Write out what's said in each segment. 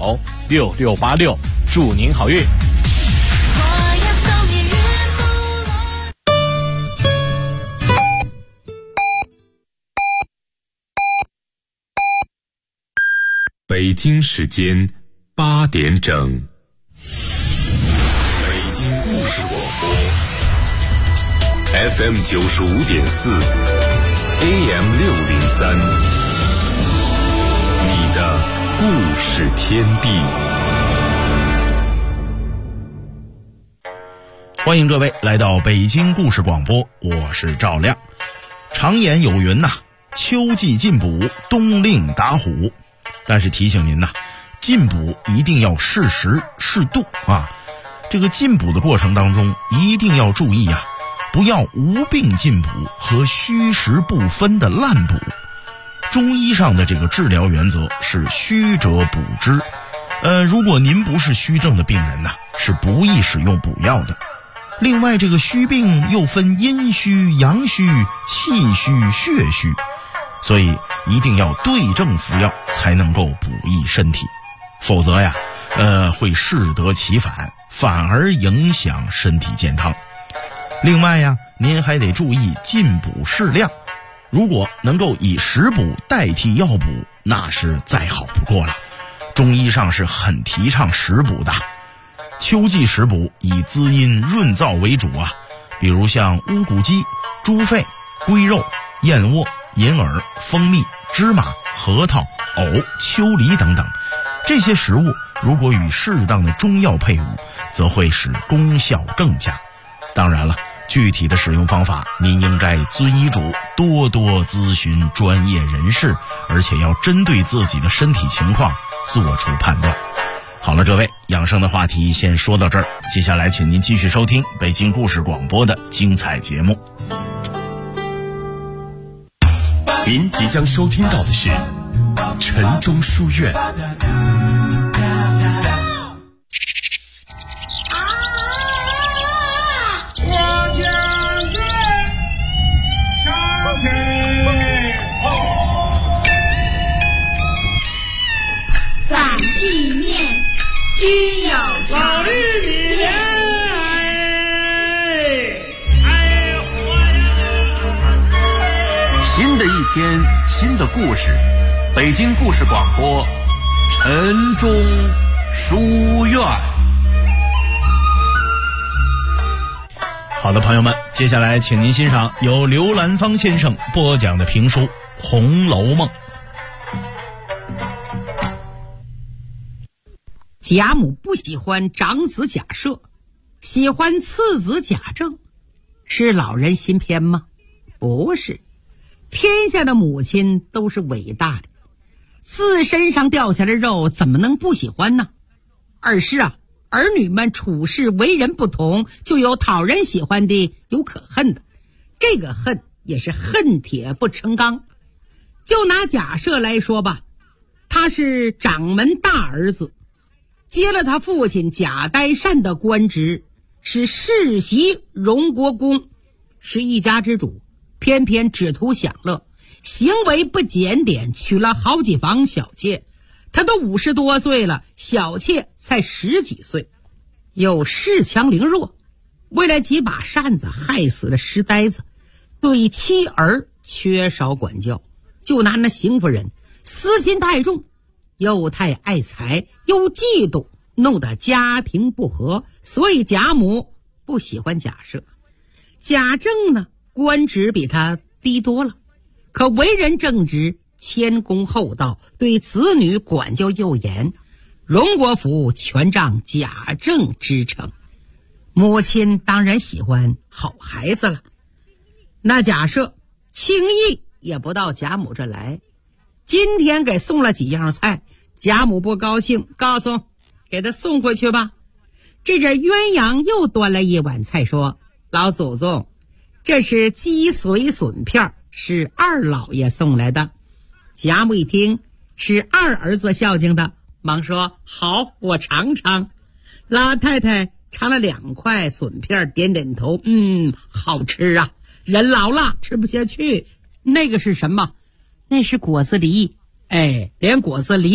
6686，祝您好运。 北京时间8点整，北京故事广播 FM 95.4 AM 603，你的故事天地。 欢迎各位来到北京故事广播，我是赵亮。常言有云呐，秋季进补，冬令打虎。但是提醒您呐，进补一定要适时适度啊。这个进补的过程当中一定要注意啊，不要无病进补和虚实不分的滥补。中医上的这个治疗原则是虚者补之。如果您不是虚症的病人呐，是不宜使用补药的。另外，这个虚病又分阴虚、阳虚、气虚、血虚，所以一定要对症服药才能够补益身体，否则呀，会适得其反，反而影响身体健康。另外呀，您还得注意进补适量，如果能够以食补代替药补，那是再好不过了。中医上是很提倡食补的，秋季食补以滋阴润燥为主啊，比如像乌骨鸡、猪肺、龟肉、燕窝、银耳、蜂蜜、芝麻、核桃、藕、秋梨等等，这些食物如果与适当的中药配伍，则会使功效更佳。当然了，具体的使用方法您应该遵医嘱，多多咨询专业人士，而且要针对自己的身体情况做出判断。好了，各位，养生的话题先说到这儿，接下来请您继续收听北京故事广播的精彩节目。 您即将收听到的是晨钟书院。 反地面均有老绿米莲， 新的一天，新的故事，北京故事广播，晨钟书院。 好的，朋友们，接下来请您欣赏由刘兰芳先生播讲的评书《红楼梦》。 贾母不喜欢长子贾赦，喜欢次子贾政，是老人心偏吗？不是，天下的母亲都是伟大的，自身上掉下来的肉怎么能不喜欢呢？而是啊，儿女们处事为人不同，就有讨人喜欢的，有可恨的，这个恨也是恨铁不成钢。就拿贾赦来说吧，他是掌门大儿子，接了他父亲贾代善的官职，是世袭荣国公，是一家之主，偏偏只图享乐，行为不检点，娶了好几房小妾。他都50多岁了，小妾才10几岁，又恃强凌弱，为了几把扇子害死了石呆子，对妻儿缺少管教。就拿那邢夫人私心太重，又太爱财，又嫉妒，弄得家庭不和，所以贾母不喜欢贾赦。贾政呢，官职比他低多了，可为人正直，谦恭厚道，对子女管教又严，荣国府全仗贾政支撑。母亲当然喜欢好孩子了，那贾赦轻易也不到贾母这来。今天给送了几样菜，贾母不高兴，告诉给他送回去吧。这阵鸳鸯又端了一碗菜，说：老祖宗，这是鸡髓笋片，是二老爷送来的。贾母一听是二儿子孝敬的，忙说：好，我尝尝。老太太尝了2块笋片，点点头，好吃啊，人老了吃不下去。那个是什么？那是果子狸。哎，连果子狸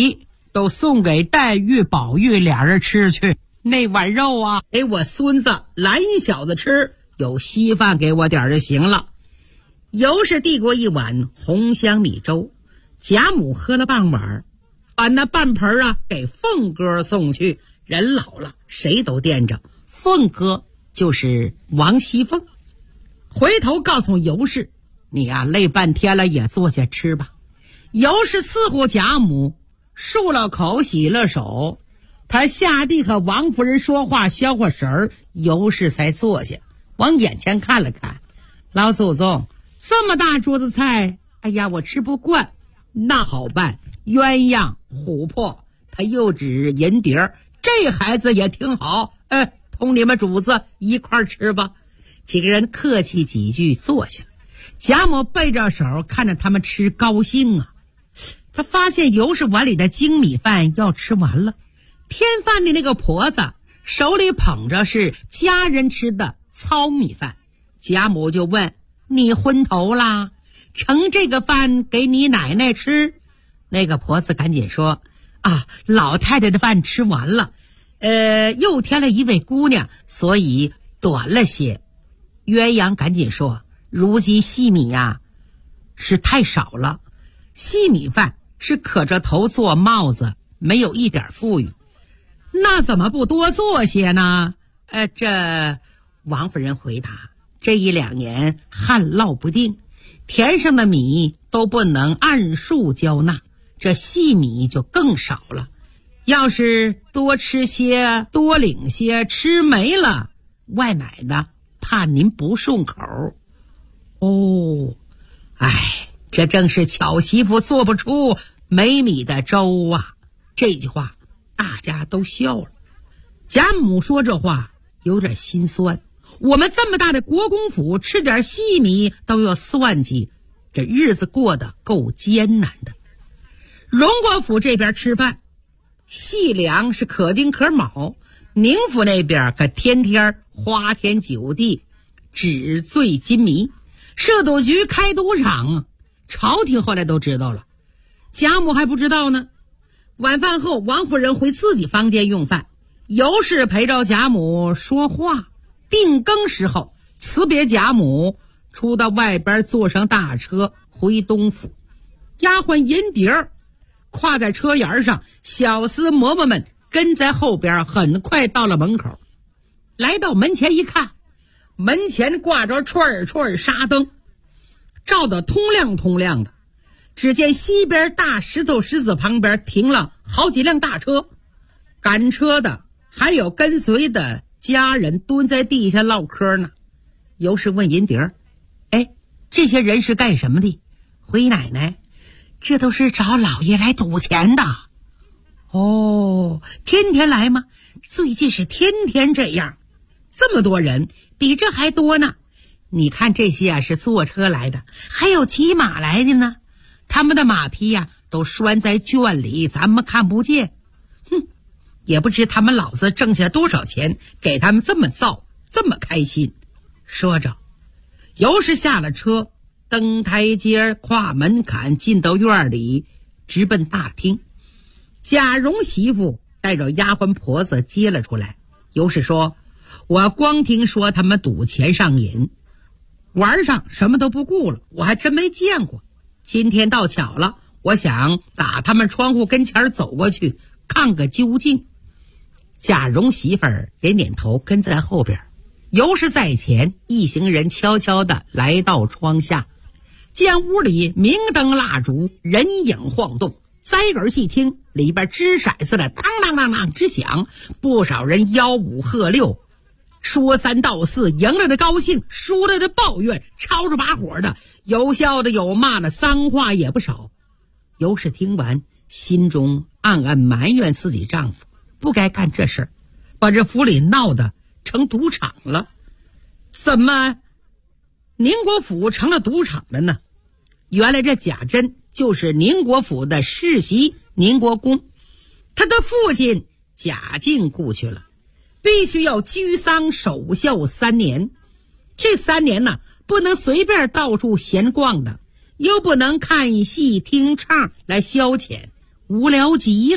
都送给黛玉、宝玉俩人吃去。那碗肉啊，给我孙子蓝一小子吃，有稀饭给我点就行了。尤氏递过一碗红香米粥，贾母喝了半碗，把那半盆啊给凤哥送去。人老了，谁都惦着。凤哥就是王熙凤。回头告诉尤氏，你啊累半天了，也坐下吃吧。尤氏伺候贾母，漱了口，洗了手，他下地和王夫人说话消化神儿，尤氏才坐下，往眼前看了看。老祖宗，这么大桌子菜，哎呀，我吃不惯。那好办，鸳鸯、琥珀，他又指银碟儿，这孩子也挺好，同你们主子一块吃吧。几个人客气几句，坐下。贾母背着手看着他们吃，高兴啊。他发现尤氏碗里的精米饭要吃完了，添饭的那个婆子手里捧着是家人吃的糙米饭。贾母就问，你昏头啦？盛这个饭给你奶奶吃？那个婆子赶紧说，啊，老太太的饭吃完了，又添了一位姑娘，所以短了些。鸳鸯赶紧说，如今细米呀是太少了，细米饭是可着头做帽子，没有一点富裕。那怎么不多做些呢？这王夫人回答，这一两年旱涝不定，田上的米都不能按数交纳，这细米就更少了。要是多吃些，多领些，吃没了，外买的怕您不顺口。哦，这正是巧媳妇做不出没米的粥啊。这句话大家都笑了。贾母说这话有点心酸，我们这么大的国公府，吃点细米都要算计，这日子过得够艰难的。荣国府这边吃饭，细粮是可丁可卯，宁府那边可天天花天酒地，纸醉金迷。摄赌局开赌场，朝廷后来都知道了，贾母还不知道呢。晚饭后，王夫人回自己房间用饭，尤氏陪着贾母说话。定更时候，辞别贾母，出到外边，坐上大车回东府。丫鬟银蝶儿跨在车沿上，小厮嬷嬷们跟在后边，很快到了门口。来到门前一看，门前挂着串串纱灯，照得通亮通亮的。只见西边大石头石子旁边停了好几辆大车，赶车的还有跟随的家人蹲在地下唠嗑呢。尤氏问银蝶，这些人是干什么的？回奶奶，这都是找老爷来赌钱的。哦，天天来吗？最近是天天这样。这么多人，比这还多呢。你看这些啊是坐车来的，还有骑马来的呢。他们的马匹啊都拴在圈里，咱们看不见。也不知他们老子挣下多少钱，给他们这么造，这么开心。说着，尤氏下了车，登台阶，跨门槛，进到院里，直奔大厅。贾蓉媳妇带着丫鬟婆子接了出来。尤氏说，我光听说他们赌钱上瘾，玩上什么都不顾了，我还真没见过。今天倒巧了，我想打他们窗户跟前走过去，看个究竟。贾蓉媳妇儿点点头，跟在后边。尤氏在前，一行人悄悄地来到窗下，见屋里明灯蜡烛，人影晃动，摘耳细听，里边掷骰子的当当当当直响，不少人吆五喝六，说三道四，赢了的高兴，输了的抱怨，吵着把火的，有笑的有骂的，脏话也不少。尤氏听完，心中暗暗埋怨自己丈夫不该干这事儿，把这府里闹得成赌场了。怎么宁国府成了赌场了呢？原来这贾珍就是宁国府的世袭宁国公，他的父亲贾敬故去了，必须要居丧守孝3年。这3年呢，不能随便到处闲逛的，又不能看戏听唱来消遣，无聊极了，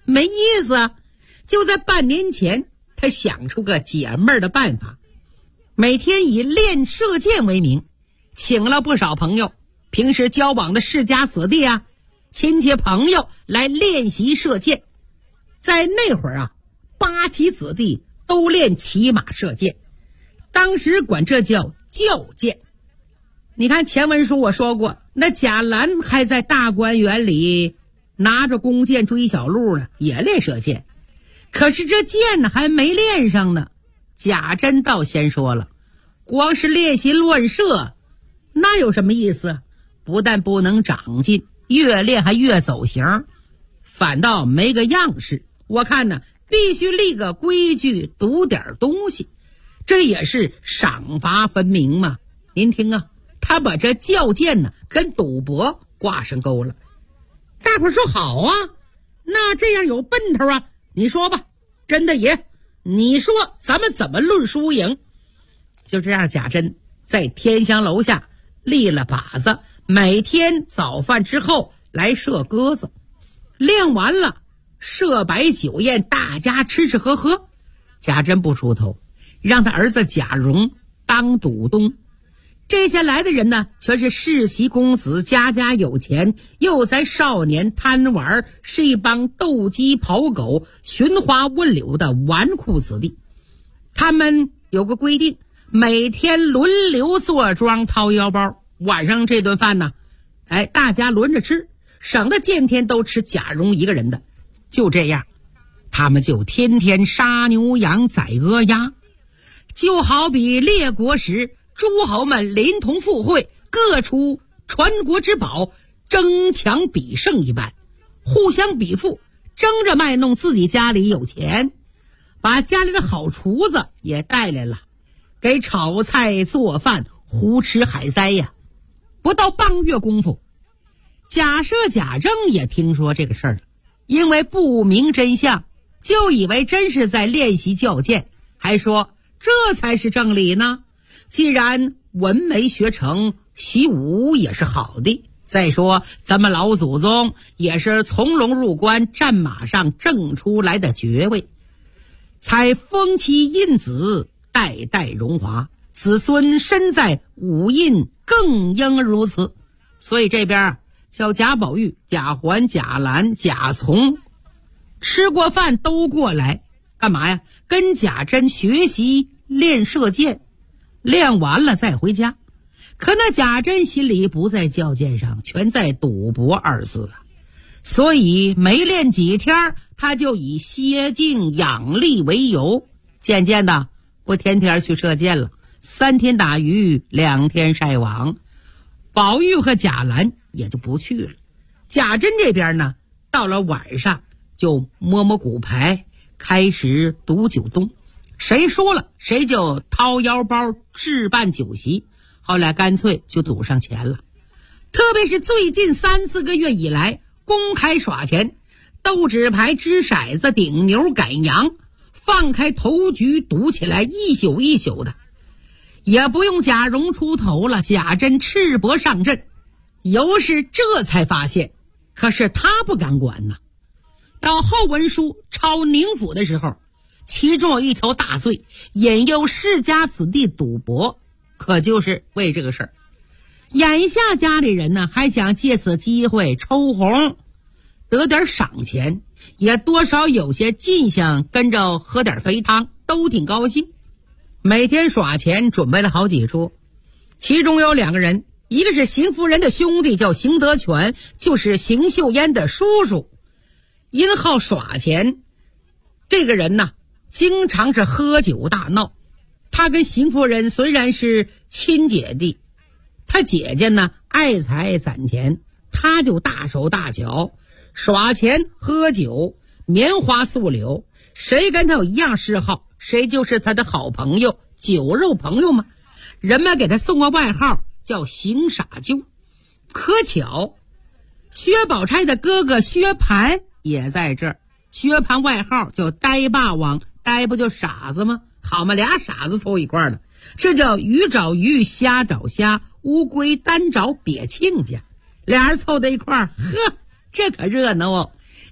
没意思啊。就在半年前，他想出个解闷的办法，每天以练射箭为名，请了不少朋友，平时交往的世家子弟啊、亲戚朋友来练习射箭。在那会儿啊，8旗子弟都练骑马射箭，当时管这叫教箭。你看前文书我说过，那贾兰还在大观园里拿着弓箭追小鹿呢，也练射箭。可是这箭呢还没练上呢，贾珍倒先说了，光是练习乱射那有什么意思？不但不能长进，越练还越走形，反倒没个样式。我看呢必须立个规矩，读点东西，这也是赏罚分明嘛。您听啊，他把这教箭呢跟赌博挂上钩了。大伙说好啊，那这样有奔头啊，你说吧，真的爷，你说咱们怎么论输赢？就这样，贾珍在天香楼下立了靶子，每天早饭之后来射鸽子，练完了设摆酒宴，大家吃吃喝喝。贾珍不出头，让他儿子贾蓉当赌东。这些来的人呢，全是世袭公子，家家有钱，又在少年贪玩，是一帮斗鸡跑狗、寻花问柳的纨绔子弟。他们有个规定，每天轮流坐庄掏腰包，晚上这顿饭呢，大家轮着吃，省得见天都吃贾蓉一个人的。就这样，他们就天天杀牛羊宰鹅鸭，就好比列国时诸侯们临潼赴会，各出传国之宝，争强比胜一般，互相比附，争着卖弄自己家里有钱，把家里的好厨子也带来了，给炒菜做饭，胡吃海塞呀。不到半个月功夫，贾赦、贾政也听说这个事儿了，因为不明真相，就以为真是在练习教箭，还说这才是正理呢。既然文没学成，习武也是好的。再说咱们老祖宗也是从龙入关，战马上挣出来的爵位，才封其印子，代代荣华，子孙身在武印，更应如此。所以这边叫贾宝玉、贾环、贾兰、贾从吃过饭都过来干嘛呀？跟贾珍学习练射箭，练完了再回家。可那贾珍心里不在教箭上，全在赌博二字啊。所以没练几天，他就以歇静养力为由，渐渐的不天天去射箭了，3天打鱼2天晒网。宝玉和贾兰也就不去了。贾珍这边呢，到了晚上就摸摸骨牌，开始赌酒东，谁输了谁就掏腰包置办酒席，后来干脆就赌上钱了。特别是最近3-4个月以来，公开耍钱，斗纸牌、掷骰子、顶牛赶羊，放开头局赌起来一宿一宿的。也不用贾蓉出头了，贾珍赤膊上阵。尤氏这才发现，可是他不敢管呢。到后文书抄宁府的时候，其中有一条大罪，引诱世家子弟赌博，可就是为这个事儿。眼下家里人呢，还想借此机会抽红，得点赏钱，也多少有些进项，跟着喝点肥汤，都挺高兴。每天耍钱准备了好几桌，其中有2个人，一个是邢夫人的兄弟叫邢德全，就是邢岫烟的叔叔，因好耍钱。这个人呢，经常是喝酒大闹。他跟邢夫人虽然是亲姐弟，他姐姐呢爱财攒钱，他就大手大脚，耍钱喝酒，棉花素柳，谁跟他有一样嗜好，谁就是他的好朋友，酒肉朋友嘛。人们给他送个外号叫邢傻舅。可巧薛宝钗的哥哥薛蟠也在这儿，薛蟠外号叫呆霸王，呆不就傻子吗？好嘛，2傻子凑一块儿了，这叫鱼找鱼，虾找虾，乌龟单找瘪亲家。俩人凑在一块儿，呵，这可热闹哦。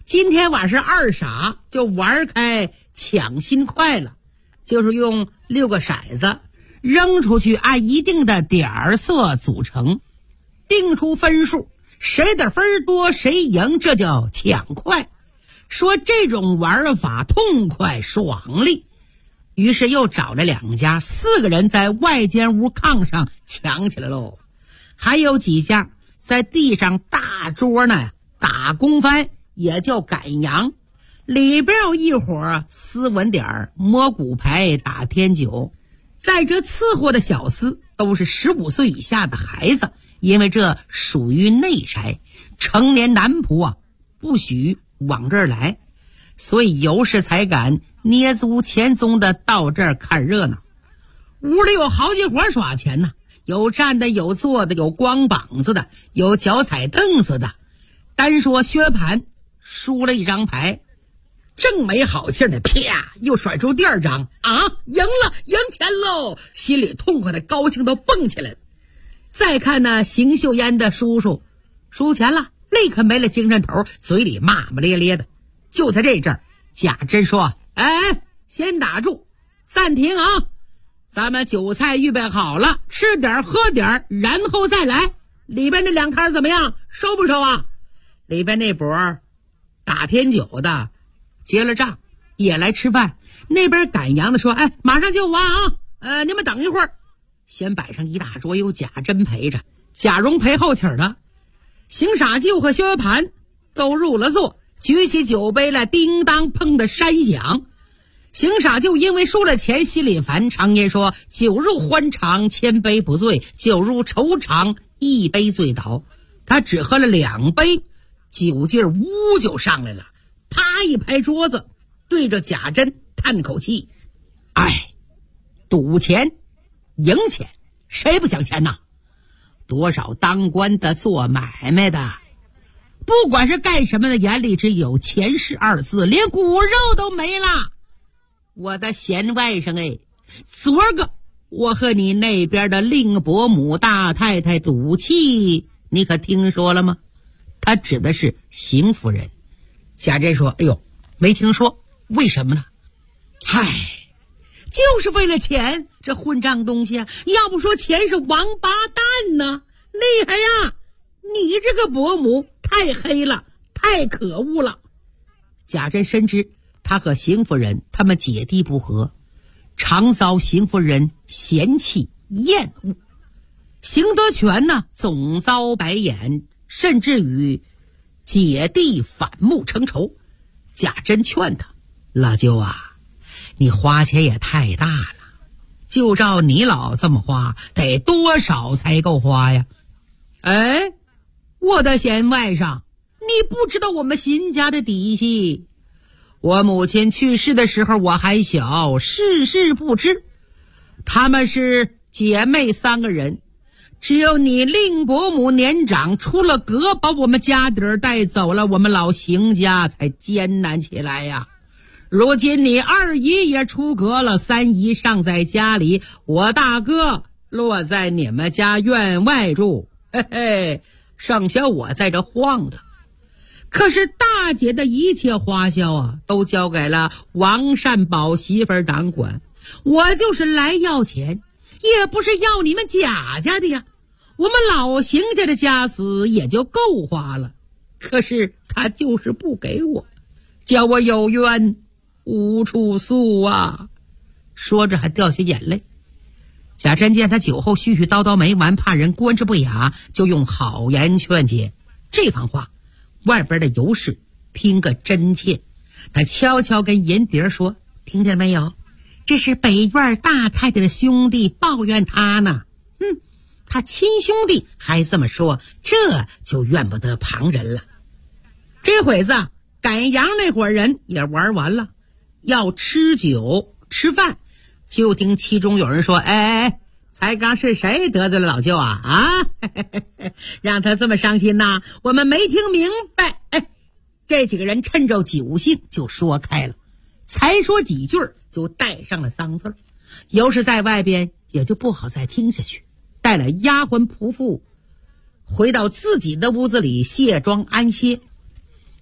今天晚上二傻就玩开抢新快了，就是用6个骰子扔出去，按一定的点色组成，定出分数，谁的分多谁赢，这叫抢快。说这种玩法痛快爽利，于是又找了2家，4个人在外间屋炕上抢起来喽。还有几家在地上大桌呢打公翻，也叫赶羊，里边有一伙斯文点摸骨牌打天九。在这伺候的小厮都是15岁以下的孩子，因为这属于内差，成年男仆啊不许往这儿来，所以尤氏才敢捏足前宗的到这儿看热闹。屋里有好几伙耍钱呢，有站的，有坐的，有光膀子的，有脚踩凳子的。单说薛蟠输了1张牌，正没好气的，啪又甩出第2张啊，赢了，赢钱喽，心里痛快的高兴都蹦起来了。再看那邢岫烟的叔叔输钱了，立刻没了精神头，嘴里骂骂咧咧的。就在这阵儿，贾珍说：哎，先打住，暂停啊，咱们酒菜预备好了，吃点喝点，然后再来。里边那2摊怎么样，收不收啊？里边那波打天九的结了账也来吃饭，那边赶羊的说：哎，马上就完啊，你们等一会儿。先摆上一大桌，有贾珍陪着，贾蓉陪后起的，邢傻舅和薛蟠都入了座，举起酒杯来，叮当碰的山响。邢傻舅因为输了钱心里烦，常言说酒入欢肠千杯不醉，酒入愁肠1杯醉倒。他只喝了2杯，酒劲儿呜就上来了，啪一拍桌子，对着贾珍叹口气：哎，赌钱赢钱谁不想钱呐？多少当官的做买卖的，不管是干什么的，眼里只有钱是2字，连骨肉都没了。我的贤外甥哎，昨儿个我和你那边的令伯母大太太赌气，你可听说了吗？他指的是邢夫人。贾珍说：哎呦，没听说，为什么呢？嗨，就是为了钱，这混账东西啊！要不说钱是王八蛋呢，厉害呀！你这个伯母太黑了，太可恶了。贾珍深知他和邢夫人他们姐弟不和，常遭邢夫人嫌弃厌恶。邢德全呢，总遭白眼，甚至与姐弟反目成仇。贾珍劝他：老舅啊，你花钱也太大了，就照你老这么花，得多少才够花呀？哎，我的贤外甥，你不知道我们邢家的底细。我母亲去世的时候我还小，世事不知。她们是姐妹3个人，只有你令伯母年长，出了阁把我们家底儿带走了，我们老邢家才艰难起来呀。如今你2姨也出阁了，3姨尚在家里，我大哥落在你们家院外住，嘿嘿，剩下我在这晃的。可是大姐的一切花销啊，都交给了王善宝媳妇儿掌管。我就是来要钱，也不是要你们贾家的呀，我们老邢家的家私也就够花了。可是他就是不给我，叫我有冤无处诉啊。说着还掉下眼泪。贾珍见他酒后絮絮叨叨没完，怕人观之不雅，就用好言劝解。这番话外边的尤氏听个真切，他悄悄跟银蝶说：听见没有，这是北院大太太的兄弟抱怨他呢。他亲兄弟还这么说，这就怨不得旁人了。这会子赶羊那伙人也玩完了，要吃酒吃饭，就听其中有人说：哎，才刚是谁得罪了老舅啊？让他这么伤心呐，我们没听明白。这几个人趁着酒兴就说开了，才说几句就带上了脏字。尤氏在外边也就不好再听下去，带了丫鬟仆妇回到自己的屋子里卸妆安歇。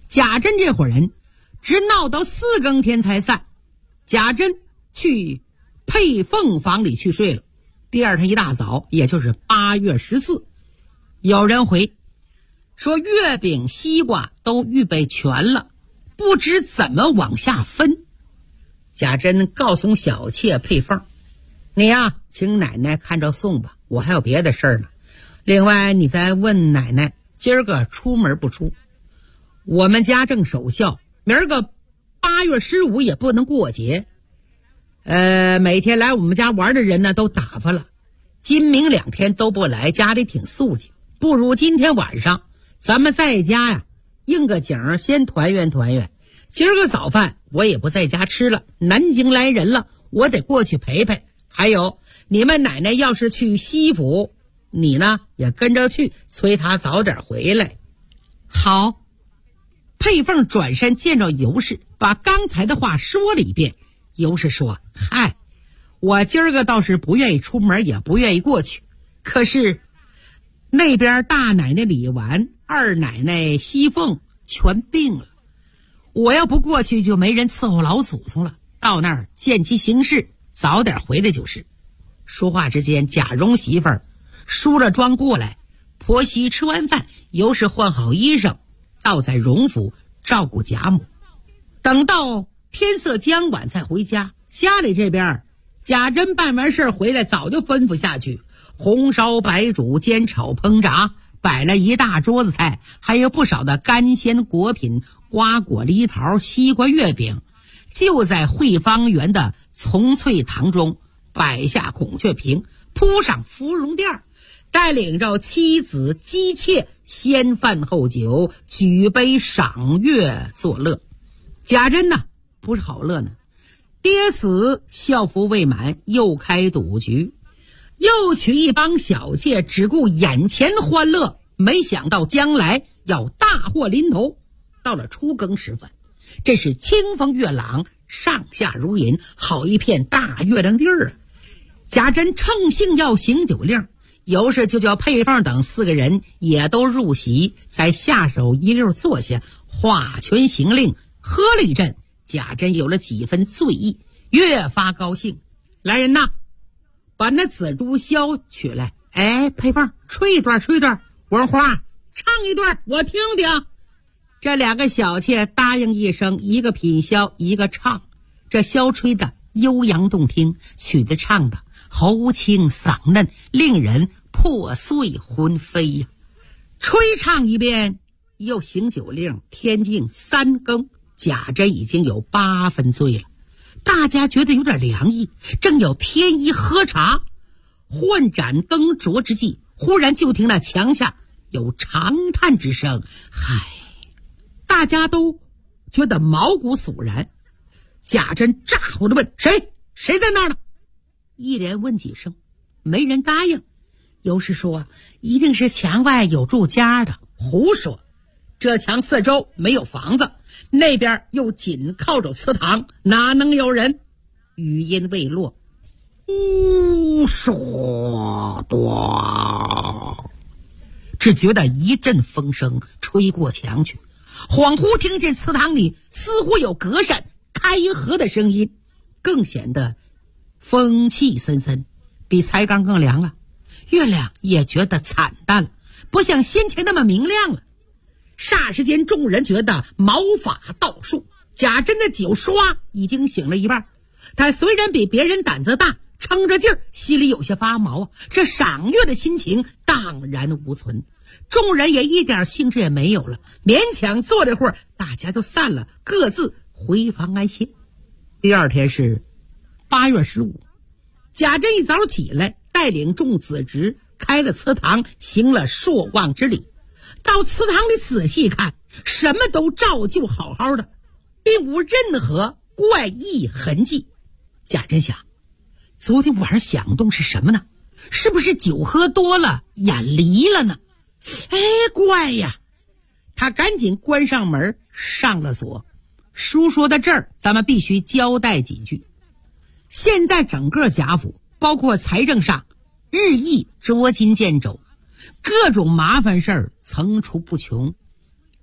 贾珍这伙人直闹到4更天才散。贾珍去配凤房里去睡了。第二天一大早，也就是8月14，有人回说月饼西瓜都预备全了，不知怎么往下分。贾珍告诉小妾配凤，你呀，请奶奶看着送吧，我还有别的事儿呢。另外你再问奶奶今儿个出门不出，我们家正守孝，明儿个8月15也不能过节。每天来我们家玩的人呢都打发了，今明2天都不来，家里挺肃静，不如今天晚上咱们在家呀应个景，先团圆团圆。今儿个早饭我也不在家吃了，南京来人了，我得过去陪陪。还有你们奶奶要是去西府，你呢也跟着去，催她早点回来。好。佩凤转身见着尤氏，把刚才的话说了一遍。尤氏说，嗨，我今儿个倒是不愿意出门，也不愿意过去，可是那边大奶奶李纨、二奶奶西凤全病了，我要不过去就没人伺候老祖宗了，到那儿见其行事，早点回来就是。说话之间，贾蓉媳妇儿梳了妆过来，婆媳吃完饭，尤氏换好衣裳，倒在荣府照顾贾母。等到天色将晚才回家，家里这边贾珍办完事回来，早就吩咐下去，红烧白煮煎炒烹炸，摆了一大桌子菜，还有不少的干鲜果品，瓜果梨桃西瓜月饼。就在汇芳园的从翠堂中摆下孔雀屏，铺上芙蓉垫，带领着妻子姬妾先饭后酒，举杯赏月作乐。贾珍呢不是好乐呢，爹死孝服未满，又开赌局，又娶一帮小妾，只顾眼前欢乐，没想到将来要大祸临头。到了初更时分，这是清风月朗，上下如银，好一片大月亮地儿啊。贾珍乘兴要行酒令，尤氏就叫佩凤等4个人也都入席，才下手一溜坐下，画拳行令，喝了一阵。贾珍有了几分醉意，越发高兴。来人呐，把那紫竹箫取来。哎，佩凤吹一段，文花唱一段，我听听。这2个小妾答应一声，一个品箫，一个唱。这箫吹的悠扬动听，曲子唱的喉清嗓嫩，令人破碎魂飞呀。吹唱一遍，又行酒令，天近3更，贾珍已经有8分醉了。大家觉得有点凉意，正有添衣喝茶，换盏更酌之际，忽然就听那墙下有长叹之声。嗨，大家都觉得毛骨悚然。贾珍咋呼地问，谁在那儿呢？一连问几声，没人答应。尤氏说，一定是墙外有住家的。胡说，这墙四周没有房子，那边又紧靠着祠堂，哪能有人？语音未落，说多，只觉得一阵风声吹过墙去，恍惚听见祠堂里似乎有隔扇开合的声音，更显得风气森森，比才刚更凉了。月亮也觉得惨淡了，不像先前那么明亮了。霎时间，众人觉得毛发倒竖。贾珍的酒刷已经醒了一半，他虽然比别人胆子大，撑着劲儿，心里有些发毛啊。这赏月的心情荡然无存，众人也一点兴致也没有了，勉强坐了会儿，大家就散了，各自回房安歇。第二天是8月15，贾珍一早起来，带领众子侄开了祠堂，行了朔望之礼。到祠堂里仔细看，什么都照旧好好的，并无任何怪异痕迹。贾珍想，昨天晚上响动是什么呢？是不是酒喝多了眼离了呢？哎，怪呀！他赶紧关上门，上了锁。书说到这儿，咱们必须交代几句。现在整个贾府，包括财政上，日益捉襟见肘，各种麻烦事儿层出不穷。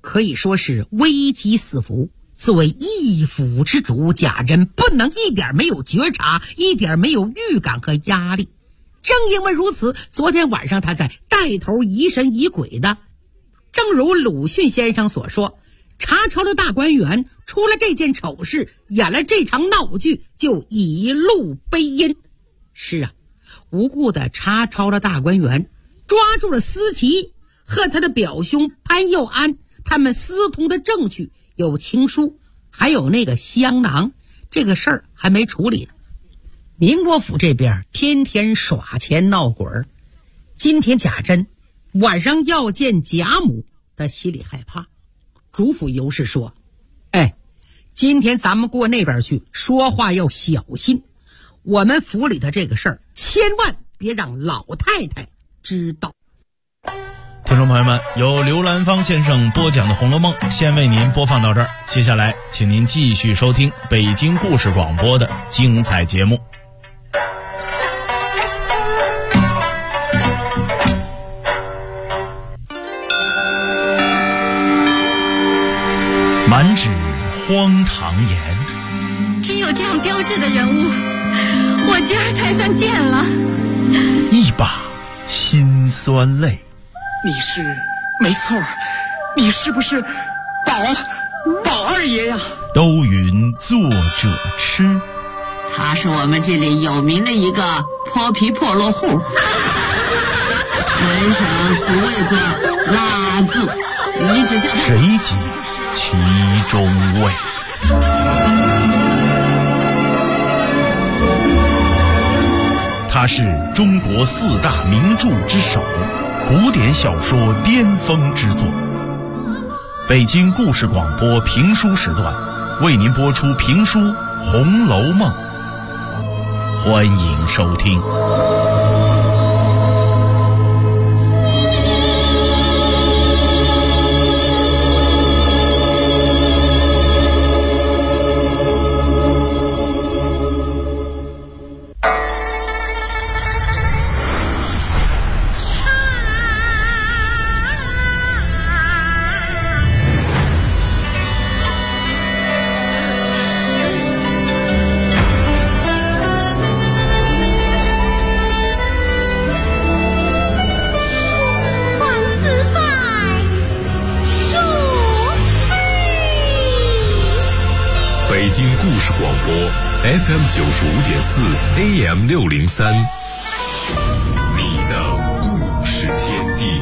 可以说是危机四伏。作为一府之主，贾珍不能一点没有觉察，一点没有预感和压力。正因为如此，昨天晚上他才带头疑神疑鬼的。正如鲁迅先生所说，查抄的大观园出了这件丑事，演了这场闹剧，就一路悲音。是啊，无故的查抄了大观园，抓住了思琪和他的表兄潘佑安，他们私通的证据有情书，还有那个香囊，这个事儿还没处理呢。宁国府这边天天耍钱闹鬼儿，今天贾珍晚上要见贾母，他心里害怕，嘱咐尤氏说：今天咱们过那边去，说话要小心，我们府里的这个事儿千万别让老太太知道。 听众朋友们，由刘兰芳先生播讲的《红楼梦》先为您播放到这儿，接下来请您继续收听北京故事广播的精彩节目。满纸荒唐言， 真有这样标致的人物，我今儿才算见了。 一把辛酸泪。 你是没错，你是不是宝二爷呀？ 都云作者痴， 他是我们这里有名的一个泼皮破落户，门上俗谓作拉字，你只叫他谁解其中味？他是中国4大名著之首，古典小说巅峰之作。北京故事广播评书时段为您播出评书《红楼梦》，欢迎收听。 北京故事广播 FM 95.4 AM 603，你的故事天地。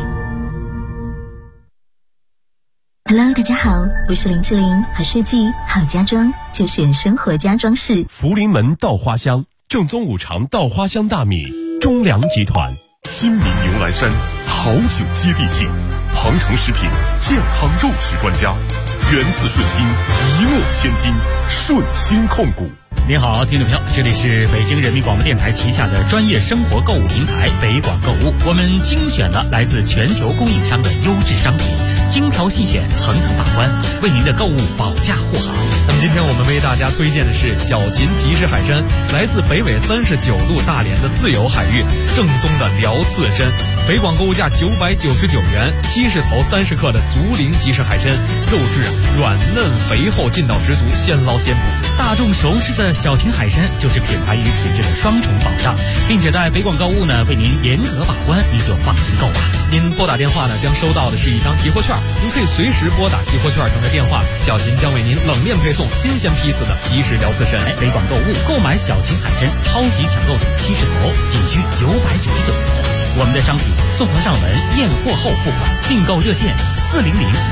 Hello， 大家好，我是林志玲，好设计好家装就选生活家装饰。 福临门稻花香，正宗五常稻花香大米，中粮集团。新民牛栏山，好酒接地气。鹏城食品健康肉食专家，源自顺心，一诺千金，顺心控股。 您好，听众朋友，这里是北京人民广播电台旗下的专业生活购物平台北广购物，我们精选了来自全球供应商的优质商品，精挑细选，层层把关，为您的购物保驾护航。 那么今天我们为大家推荐的是小秦集市海参，来自北纬39度大连的自由海域，正宗的辽刺参。北广购物价999元，70头30克的竹林集市海参，肉质软嫩肥厚，劲道十足，现捞现捕。 大众熟知的小秦海参就是品牌与品质的双重保障，并且在北广购物呢为您严格把关，你就放心购吧。 您拨打电话呢将收到的是一张提货券，您可以随时拨打提货券上的电话，小秦将为您冷链配送新鲜批次的即食辽刺参。 北广购物购买小秦海参超级抢购组70头，仅需999元。我们的商品送货上门，验货后付款，订购热线400